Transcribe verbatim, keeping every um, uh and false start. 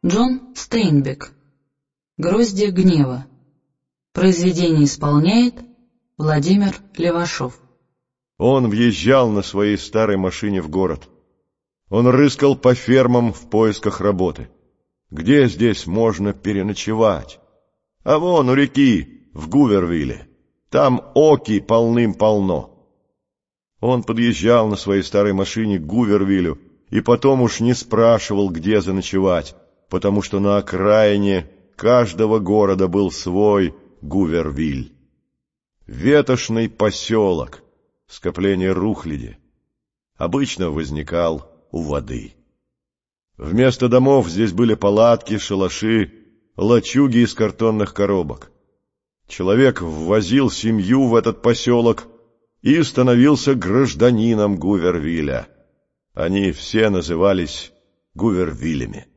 Джон Стейнбек. «Гроздья гнева». Произведение исполняет Владимир Левашов. Он въезжал на своей старой машине в город. Он рыскал по фермам в поисках работы. Где здесь можно переночевать? А вон у реки, в Гувервилле. Там оки полным-полно. Он подъезжал на своей старой машине к Гувервиллю и потом уж не спрашивал, где заночевать, потому что на окраине каждого города был свой Гувервиль. Ветошный поселок, скопление рухляди, обычно возникал у воды. Вместо домов здесь были палатки, шалаши, лачуги из картонных коробок. Человек ввозил семью в этот поселок и становился гражданином Гувервилля. Они все назывались Гувервиллями.